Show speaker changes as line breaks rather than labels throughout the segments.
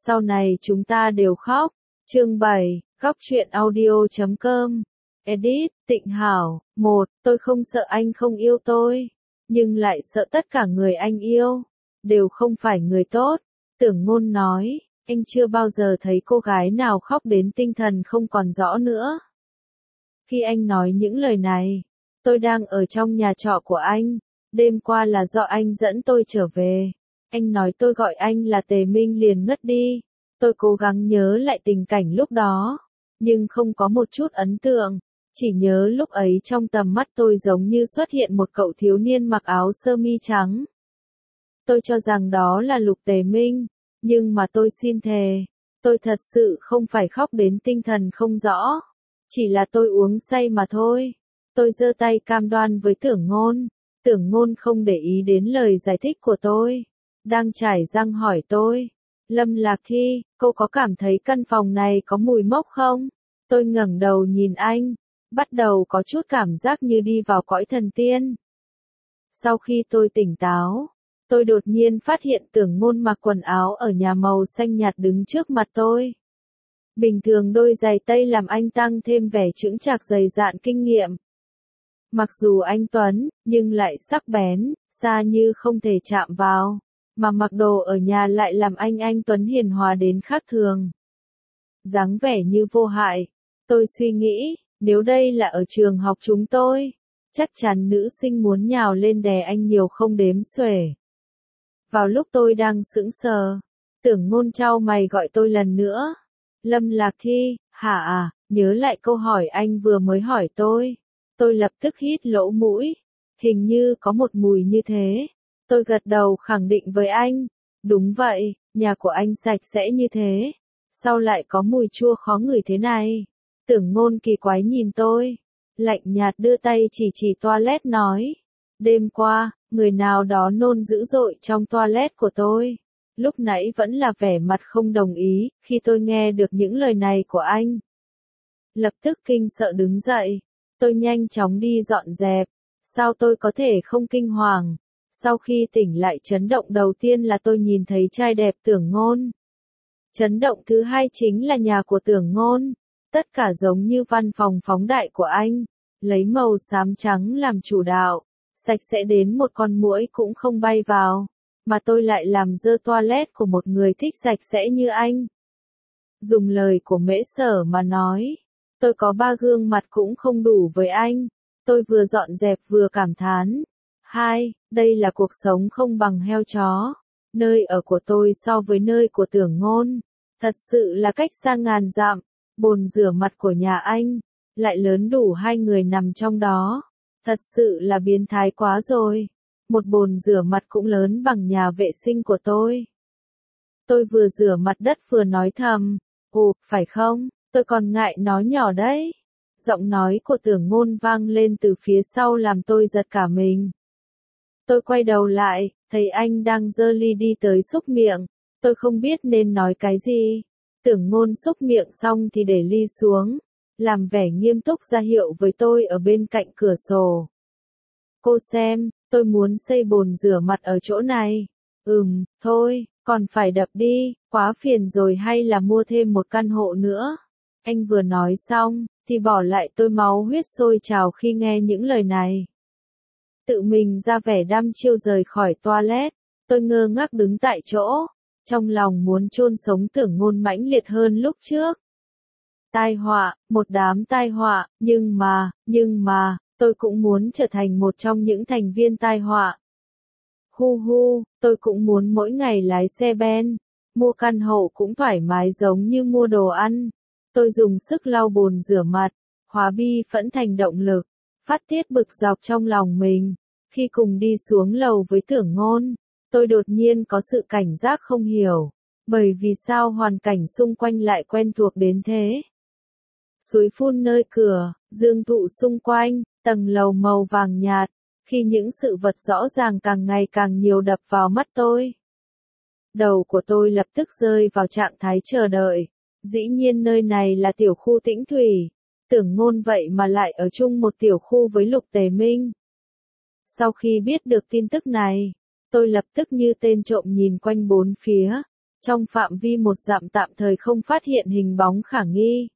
Sau này chúng ta đều khóc. Chương 7, Góc truyện audio.com. Edit, Tịnh Hảo. 1. Tôi không sợ anh không yêu tôi, nhưng lại sợ tất cả người anh yêu đều không phải người tốt. Tưởng Ngôn nói, anh chưa bao giờ thấy cô gái nào khóc đến tinh thần không còn rõ nữa. Khi anh nói những lời này, tôi đang ở trong nhà trọ của anh. Đêm qua là do anh dẫn tôi trở về. Anh nói tôi gọi anh là Tề Minh liền ngất đi. Tôi cố gắng nhớ lại tình cảnh lúc đó, nhưng không có một chút ấn tượng. Chỉ nhớ lúc ấy trong tầm mắt tôi giống như xuất hiện một cậu thiếu niên mặc áo sơ mi trắng. Tôi cho rằng đó là Lục Tề Minh, nhưng mà tôi xin thề, tôi thật sự không phải khóc đến tinh thần không rõ. Chỉ là tôi uống say mà thôi. Tôi giơ tay cam đoan với Tưởng Ngôn. Tưởng Ngôn không để ý đến lời giải thích của tôi. Đang chải răng hỏi tôi. Lâm Lạc Thi, cô có cảm thấy căn phòng này có mùi mốc không? Tôi ngẩng đầu nhìn anh. Bắt đầu có chút cảm giác như đi vào cõi thần tiên. Sau khi tôi tỉnh táo, tôi đột nhiên phát hiện Tưởng Ngôn mặc quần áo ở nhà màu xanh nhạt đứng trước mặt tôi. Bình thường đôi giày tây làm anh tăng thêm vẻ chững chạc dày dạn kinh nghiệm. Mặc dù anh tuấn, nhưng lại sắc bén, xa như không thể chạm vào. Mà mặc đồ ở nhà lại làm anh tuấn hiền hòa đến khác thường. Dáng vẻ như vô hại. Tôi suy nghĩ, nếu đây là ở trường học chúng tôi, chắc chắn nữ sinh muốn nhào lên đè anh nhiều không đếm xuể. Vào lúc tôi đang sững sờ, Tưởng Ngôn chau mày gọi tôi lần nữa. Lâm Lạc Thi, hả à, nhớ lại câu hỏi anh vừa mới hỏi tôi. Tôi lập tức hít lỗ mũi. Hình như có một mùi như thế. Tôi gật đầu khẳng định với anh. Đúng vậy, nhà của anh sạch sẽ như thế. Sao lại có mùi chua khó ngửi thế này? Tưởng Ngôn kỳ quái nhìn tôi. Lạnh nhạt đưa tay chỉ toilet nói. Đêm qua, người nào đó nôn dữ dội trong toilet của tôi. Lúc nãy vẫn là vẻ mặt không đồng ý, khi tôi nghe được những lời này của anh. Lập tức kinh sợ đứng dậy. Tôi nhanh chóng đi dọn dẹp. Sao tôi có thể không kinh hoàng? Sau khi tỉnh lại chấn động đầu tiên là tôi nhìn thấy trai đẹp Tưởng Ngôn. Chấn động thứ hai chính là nhà của Tưởng Ngôn. Tất cả giống như văn phòng phóng đại của anh. Lấy màu xám trắng làm chủ đạo. Sạch sẽ đến một con muỗi cũng không bay vào. Mà tôi lại làm dơ toilet của một người thích sạch sẽ như anh. Dùng lời của Mễ Sở mà nói. Tôi có 3 gương mặt cũng không đủ với anh. Tôi vừa dọn dẹp vừa cảm thán. 2. Đây là cuộc sống không bằng heo chó. Nơi ở của tôi so với nơi của Tưởng Ngôn. Thật sự là cách xa ngàn dặm. Bồn rửa mặt của nhà anh. Lại lớn đủ 2 người nằm trong đó. Thật sự là biến thái quá rồi. Một bồn rửa mặt cũng lớn bằng nhà vệ sinh của tôi. Tôi vừa rửa mặt đất vừa nói thầm. Ồ, phải không? Tôi còn ngại nói nhỏ đấy. Giọng nói của Tưởng Ngôn vang lên từ phía sau làm tôi giật cả mình. Tôi quay đầu lại, thấy anh đang giơ ly đi tới xúc miệng. Tôi không biết nên nói cái gì. Tưởng Ngôn xúc miệng xong thì để ly xuống. Làm vẻ nghiêm túc ra hiệu với tôi ở bên cạnh cửa sổ. Cô xem, tôi muốn xây bồn rửa mặt ở chỗ này. Thôi, còn phải đập đi, quá phiền rồi hay là mua thêm một căn hộ nữa. Anh vừa nói xong, thì bỏ lại tôi máu huyết sôi trào khi nghe những lời này. Tự mình ra vẻ đăm chiêu rời khỏi toilet, tôi ngơ ngác đứng tại chỗ, trong lòng muốn chôn sống Tưởng Ngôn mãnh liệt hơn lúc trước. Tai họa, một đám tai họa, nhưng mà, tôi cũng muốn trở thành một trong những thành viên tai họa. Tôi cũng muốn mỗi ngày lái xe Ben, mua căn hộ cũng thoải mái giống như mua đồ ăn. Tôi dùng sức lau bồn rửa mặt, hóa bi phẫn thành động lực, phát tiết bực dọc trong lòng mình. Khi cùng đi xuống lầu với Tưởng Ngôn, tôi đột nhiên có sự cảnh giác không hiểu, bởi vì sao hoàn cảnh xung quanh lại quen thuộc đến thế. Suối phun nơi cửa, dương thụ xung quanh, tầng lầu màu vàng nhạt, khi những sự vật rõ ràng càng ngày càng nhiều đập vào mắt tôi. Đầu của tôi lập tức rơi vào trạng thái chờ đợi. Dĩ nhiên nơi này là tiểu khu Tĩnh Thủy. Tưởng Ngôn vậy mà lại ở chung một tiểu khu với Lục Tề Minh. Sau khi biết được tin tức này, tôi lập tức như tên trộm nhìn quanh bốn phía. trong phạm vi 1 dặm tạm thời không phát hiện hình bóng khả nghi.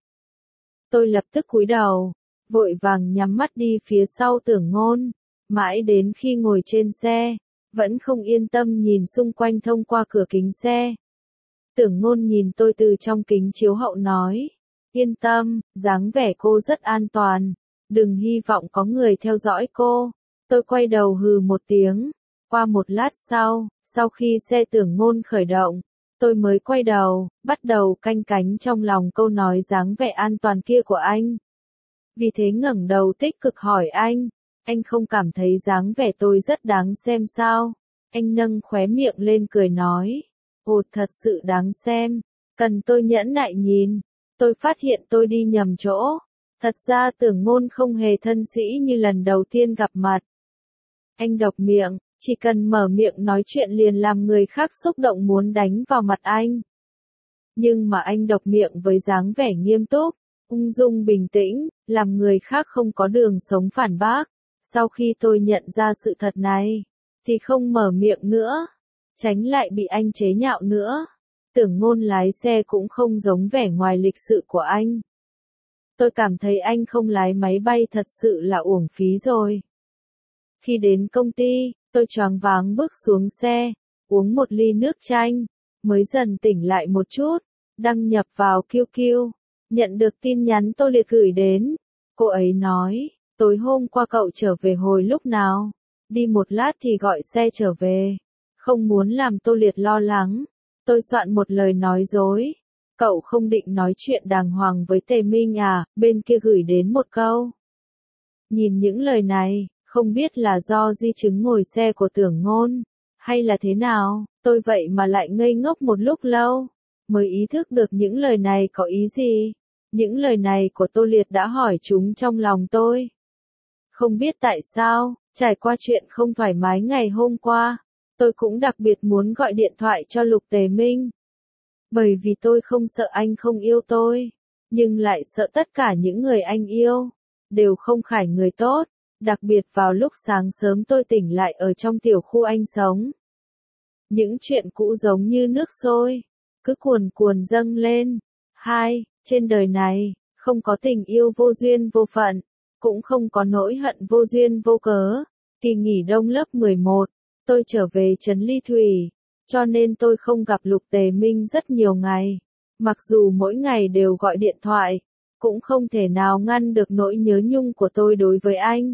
Tôi lập tức cúi đầu, vội vàng nhắm mắt đi phía sau Tưởng Ngôn, mãi đến khi ngồi trên xe, vẫn không yên tâm nhìn xung quanh thông qua cửa kính xe. Tưởng Ngôn nhìn tôi từ trong kính chiếu hậu nói, yên tâm, dáng vẻ cô rất an toàn, đừng hy vọng có người theo dõi cô. Tôi quay đầu hừ một tiếng, qua một lát sau khi xe Tưởng Ngôn khởi động, tôi mới quay đầu, bắt đầu canh cánh trong lòng câu nói dáng vẻ an toàn kia của anh. Vì thế ngẩng đầu tích cực hỏi anh không cảm thấy dáng vẻ tôi rất đáng xem sao? Anh nâng khóe miệng lên cười nói, ồ thật sự đáng xem, cần tôi nhẫn nại nhìn. Tôi phát hiện tôi đi nhầm chỗ, thật ra Tưởng Ngôn không hề thân sĩ như lần đầu tiên gặp mặt. Anh độc miệng, chỉ cần mở miệng nói chuyện liền làm người khác xúc động muốn đánh vào mặt anh. Nhưng mà anh độc miệng với dáng vẻ nghiêm túc, ung dung bình tĩnh, làm người khác không có đường sống phản bác. Sau khi tôi nhận ra sự thật này, thì không mở miệng nữa, tránh lại bị anh chế nhạo nữa. Tưởng Ngôn lái xe cũng không giống vẻ ngoài lịch sự của anh. Tôi cảm thấy anh không lái máy bay thật sự là uổng phí rồi. Khi đến công ty, tôi choáng váng bước xuống xe, uống một ly nước chanh, mới dần tỉnh lại một chút, đăng nhập vào QQ, nhận được tin nhắn Tô Liệt gửi đến. Cô ấy nói, tối hôm qua cậu trở về hồi lúc nào? Đi một lát thì gọi xe trở về. Không muốn làm Tô Liệt lo lắng. Tôi soạn một lời nói dối. Cậu không định nói chuyện đàng hoàng với Tề Minh à? Bên kia gửi đến một câu. Nhìn những lời này, không biết là do di chứng ngồi xe của Tưởng Ngôn, hay là thế nào, tôi vậy mà lại ngây ngốc một lúc lâu, mới ý thức được những lời này có ý gì. Những lời này của Tô Liệt đã hỏi chúng trong lòng tôi. Không biết tại sao, trải qua chuyện không thoải mái ngày hôm qua, tôi cũng đặc biệt muốn gọi điện thoại cho Lục Tề Minh. Bởi vì tôi không sợ anh không yêu tôi, nhưng lại sợ tất cả những người anh yêu, đều không phải người tốt, đặc biệt vào lúc sáng sớm tôi tỉnh lại ở trong tiểu khu anh sống. Những chuyện cũ giống như nước sôi, cứ cuồn cuồn dâng lên. Trên đời này, không có tình yêu vô duyên vô phận, cũng không có nỗi hận vô duyên vô cớ. Kỳ nghỉ đông lớp 11, tôi trở về trấn Ly Thủy, cho nên tôi không gặp Lục Tề Minh rất nhiều ngày. Mặc dù mỗi ngày đều gọi điện thoại, cũng không thể nào ngăn được nỗi nhớ nhung của tôi đối với anh.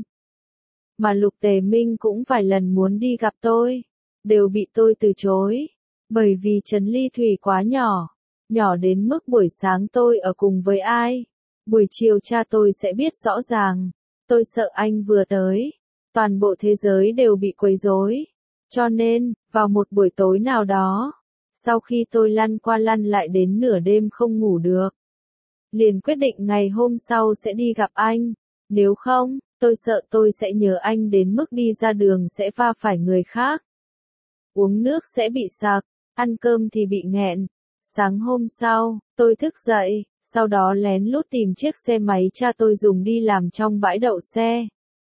Mà Lục Tề Minh cũng vài lần muốn đi gặp tôi, đều bị tôi từ chối, bởi vì trấn Ly Thủy quá nhỏ, nhỏ đến mức buổi sáng tôi ở cùng với ai, buổi chiều cha tôi sẽ biết rõ ràng. Tôi sợ anh vừa tới, toàn bộ thế giới đều bị quấy rối. Cho nên, vào một buổi tối nào đó, sau khi tôi lăn qua lăn lại đến nửa đêm không ngủ được, liền quyết định ngày hôm sau sẽ đi gặp anh. Nếu không, tôi sợ tôi sẽ nhớ anh đến mức đi ra đường sẽ va phải người khác. Uống nước sẽ bị sặc, ăn cơm thì bị nghẹn. Sáng hôm sau, tôi thức dậy, sau đó lén lút tìm chiếc xe máy cha tôi dùng đi làm trong bãi đậu xe.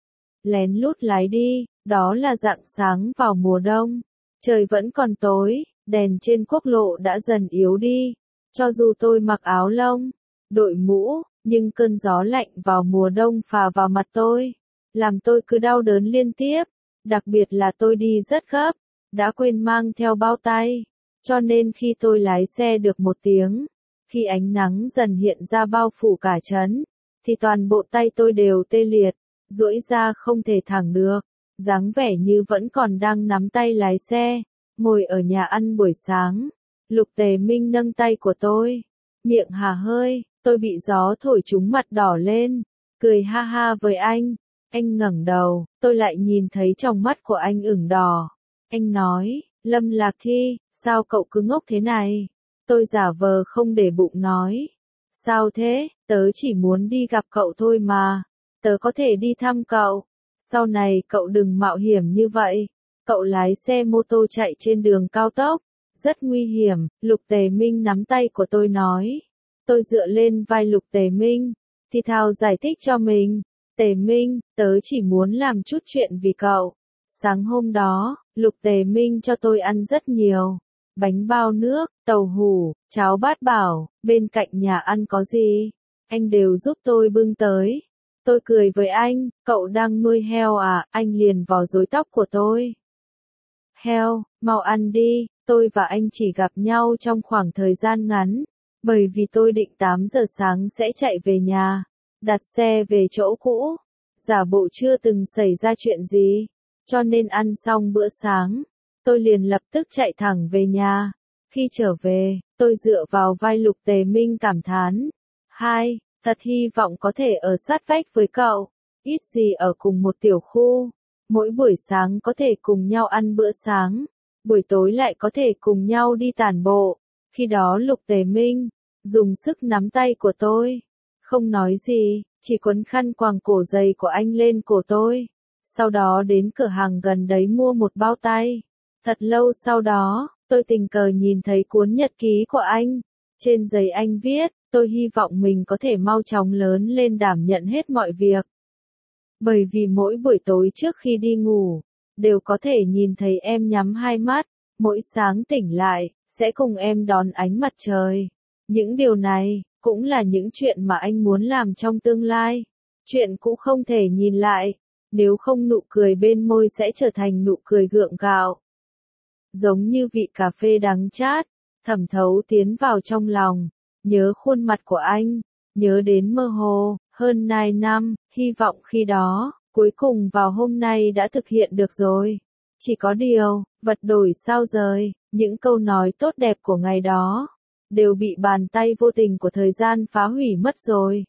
Lén lút lái đi, đó là rạng sáng vào mùa đông. Trời vẫn còn tối, đèn trên quốc lộ đã dần yếu đi. Cho dù tôi mặc áo lông, đội mũ, nhưng cơn gió lạnh vào mùa đông phả vào mặt tôi, làm tôi cứ đau đớn liên tiếp. Đặc biệt là tôi đi rất gấp, đã quên mang theo bao tay. Cho nên khi tôi lái xe được 1 tiếng, khi ánh nắng dần hiện ra bao phủ cả trấn, thì toàn bộ tay tôi đều tê liệt, duỗi ra không thể thẳng được, dáng vẻ như vẫn còn đang nắm tay lái xe, ngồi ở nhà ăn buổi sáng. Lục Tề Minh nâng tay của tôi, miệng hà hơi, tôi bị gió thổi trúng mặt đỏ lên, cười ha ha với anh. Anh ngẩng đầu, tôi lại nhìn thấy trong mắt của anh ửng đỏ. Anh nói, Lâm Lạc Thi, sao cậu cứ ngốc thế này? Tôi giả vờ không để bụng nói. Sao thế, tớ chỉ muốn đi gặp cậu thôi mà. Tớ có thể đi thăm cậu. Sau này cậu đừng mạo hiểm như vậy. Cậu lái xe mô tô chạy trên đường cao tốc, rất nguy hiểm. Lục Tề Minh nắm tay của tôi nói. Tôi dựa lên vai Lục Tề Minh, thì thào giải thích cho mình. Tề Minh, tớ chỉ muốn làm chút chuyện vì cậu. Sáng hôm đó, Lục Tề Minh cho tôi ăn rất nhiều. bánh bao nước, tàu hủ, cháo bát bảo, bên cạnh nhà ăn có gì, anh đều giúp tôi bưng tới. Tôi cười với anh, cậu đang nuôi heo à, anh liền vò rối tóc của tôi. Heo, mau ăn đi, tôi và anh chỉ gặp nhau trong khoảng thời gian ngắn, bởi vì tôi định 8 giờ sáng sẽ chạy về nhà, đặt xe về chỗ cũ, giả bộ chưa từng xảy ra chuyện gì, cho nên ăn xong bữa sáng, tôi liền lập tức chạy thẳng về nhà. Khi trở về, tôi dựa vào vai Lục Tề Minh cảm thán, thật hy vọng có thể ở sát vách với cậu, ít gì ở cùng một tiểu khu, mỗi buổi sáng có thể cùng nhau ăn bữa sáng, buổi tối lại có thể cùng nhau đi tản bộ. Khi đó Lục Tề Minh dùng sức nắm tay của tôi, không nói gì, chỉ quấn khăn quàng cổ dày của anh lên cổ tôi, sau đó đến cửa hàng gần đấy mua một bao tay. Thật lâu sau đó, tôi tình cờ nhìn thấy cuốn nhật ký của anh, trên giấy anh viết, tôi hy vọng mình có thể mau chóng lớn lên đảm nhận hết mọi việc. Bởi vì mỗi buổi tối trước khi đi ngủ, đều có thể nhìn thấy em nhắm hai mắt, mỗi sáng tỉnh lại, sẽ cùng em đón ánh mặt trời. Những điều này, cũng là những chuyện mà anh muốn làm trong tương lai. Chuyện cũ không thể nhìn lại, nếu không nụ cười bên môi sẽ trở thành nụ cười gượng gạo. Giống như vị cà phê đắng chát, thẩm thấu tiến vào trong lòng, nhớ khuôn mặt của anh, nhớ đến mơ hồ, hơn 2 năm, hy vọng khi đó, cuối cùng vào hôm nay đã thực hiện được rồi. Chỉ có điều, vật đổi sao rời, những câu nói tốt đẹp của ngày đó, đều bị bàn tay vô tình của thời gian phá hủy mất rồi.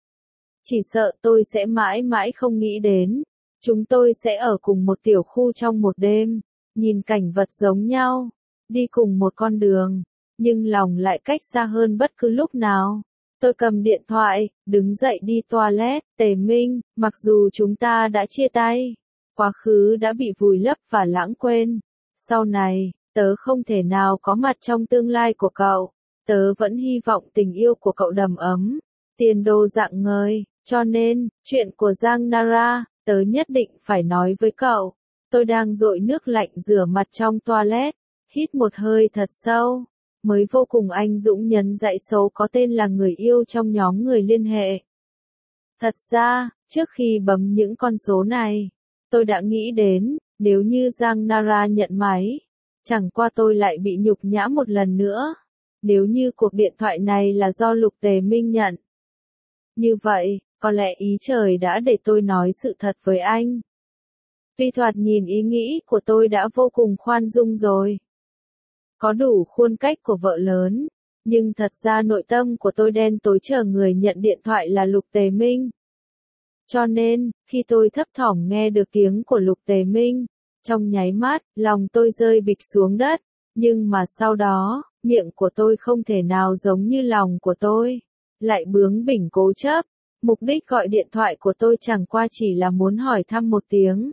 Chỉ sợ tôi sẽ mãi mãi không nghĩ đến, chúng tôi sẽ ở cùng một tiểu khu trong một đêm, nhìn cảnh vật giống nhau, đi cùng một con đường, nhưng lòng lại cách xa hơn bất cứ lúc nào. Tôi cầm điện thoại, đứng dậy đi toilet, Tề Minh, mặc dù chúng ta đã chia tay, quá khứ đã bị vùi lấp và lãng quên. Sau này, tớ không thể nào có mặt trong tương lai của cậu, tớ vẫn hy vọng tình yêu của cậu đầm ấm, tiền đồ rạng ngời, cho nên, chuyện của Giang Nara, tớ nhất định phải nói với cậu. Tôi đang dội nước lạnh rửa mặt trong toilet, hít một hơi thật sâu, mới vô cùng anh dũng nhấn dãy số có tên là người yêu trong nhóm người liên hệ. Thật ra, trước khi bấm những con số này, tôi đã nghĩ đến, nếu như Giang Nara nhận máy, chẳng qua tôi lại bị nhục nhã một lần nữa. Nếu như cuộc điện thoại này là do Lục Tề Minh nhận. Như vậy, có lẽ ý trời đã để tôi nói sự thật với anh. Tuy thoạt nhìn ý nghĩ của tôi đã vô cùng khoan dung rồi. Có đủ khuôn cách của vợ lớn, nhưng thật ra nội tâm của tôi đen tối chờ người nhận điện thoại là Lục Tề Minh. Cho nên, khi tôi thấp thỏm nghe được tiếng của Lục Tề Minh, trong nháy mắt, lòng tôi rơi bịch xuống đất, nhưng mà sau đó, miệng của tôi không thể nào giống như lòng của tôi, lại bướng bỉnh cố chấp. Mục đích gọi điện thoại của tôi chẳng qua chỉ là muốn hỏi thăm một tiếng.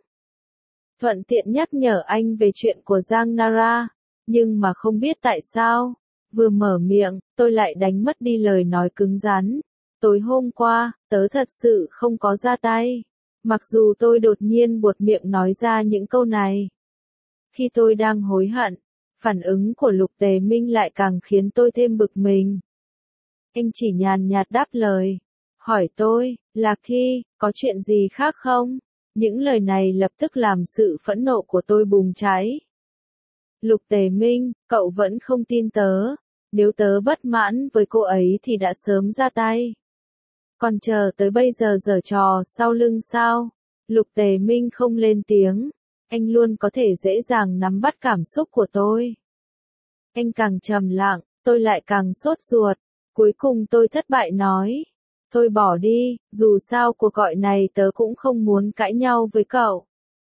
Thuận tiện nhắc nhở anh về chuyện của Giang Nara, nhưng mà không biết tại sao, vừa mở miệng, tôi lại đánh mất đi lời nói cứng rắn. Tối hôm qua, tớ thật sự không có ra tay. Mặc dù tôi đột nhiên buột miệng nói ra những câu này. Khi tôi đang hối hận, phản ứng của Lục Tề Minh lại càng khiến tôi thêm bực mình. Anh chỉ nhàn nhạt đáp lời, hỏi tôi, Lạc Thi, có chuyện gì khác không? Những lời này lập tức làm sự phẫn nộ của tôi bùng cháy. Lục Tề Minh, cậu vẫn không tin tớ. Nếu tớ bất mãn với cô ấy thì đã sớm ra tay. Còn chờ tới bây giờ giở trò sau lưng sao? Lục Tề Minh không lên tiếng. Anh luôn có thể dễ dàng nắm bắt cảm xúc của tôi. Anh càng trầm lặng, tôi lại càng sốt ruột. Cuối cùng tôi thất bại nói. Thôi bỏ đi, dù sao cuộc gọi này tớ cũng không muốn cãi nhau với cậu.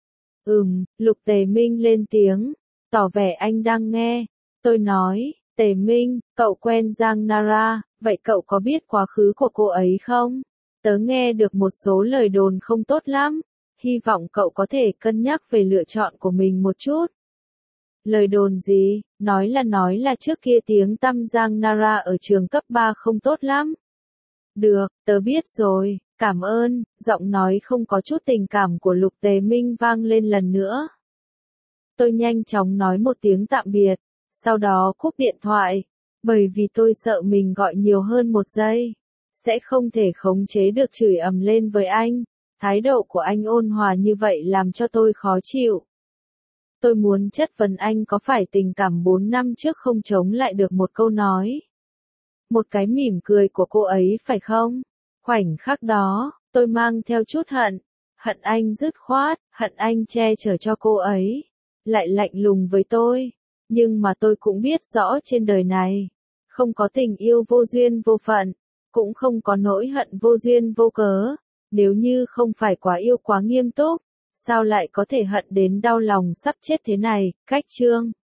Lục Tề Minh lên tiếng, tỏ vẻ anh đang nghe. Tôi nói, Tề Minh, cậu quen Giang Nara, vậy cậu có biết quá khứ của cô ấy không? Tớ nghe được một số lời đồn không tốt lắm, hy vọng cậu có thể cân nhắc về lựa chọn của mình một chút. Lời đồn gì? Nói là trước kia tiếng tăm Giang Nara ở trường cấp 3 không tốt lắm. Được, tớ biết rồi, cảm ơn, giọng nói không có chút tình cảm của Lục Tề Minh vang lên lần nữa. Tôi nhanh chóng nói một tiếng tạm biệt, sau đó cúp điện thoại, bởi vì tôi sợ mình gọi nhiều hơn 1 giây, sẽ không thể khống chế được chửi ầm lên với anh. Thái độ của anh ôn hòa như vậy làm cho tôi khó chịu. Tôi muốn chất vấn anh có phải tình cảm 4 năm trước không chống lại được một câu nói. Một cái mỉm cười của cô ấy phải không? Khoảnh khắc đó, tôi mang theo chút hận. Hận anh dứt khoát, hận anh che chở cho cô ấy. Lại lạnh lùng với tôi. Nhưng mà tôi cũng biết rõ trên đời này, không có tình yêu vô duyên vô phận, cũng không có nỗi hận vô duyên vô cớ. Nếu như không phải quá yêu quá nghiêm túc, sao lại có thể hận đến đau lòng sắp chết thế này? Cách chương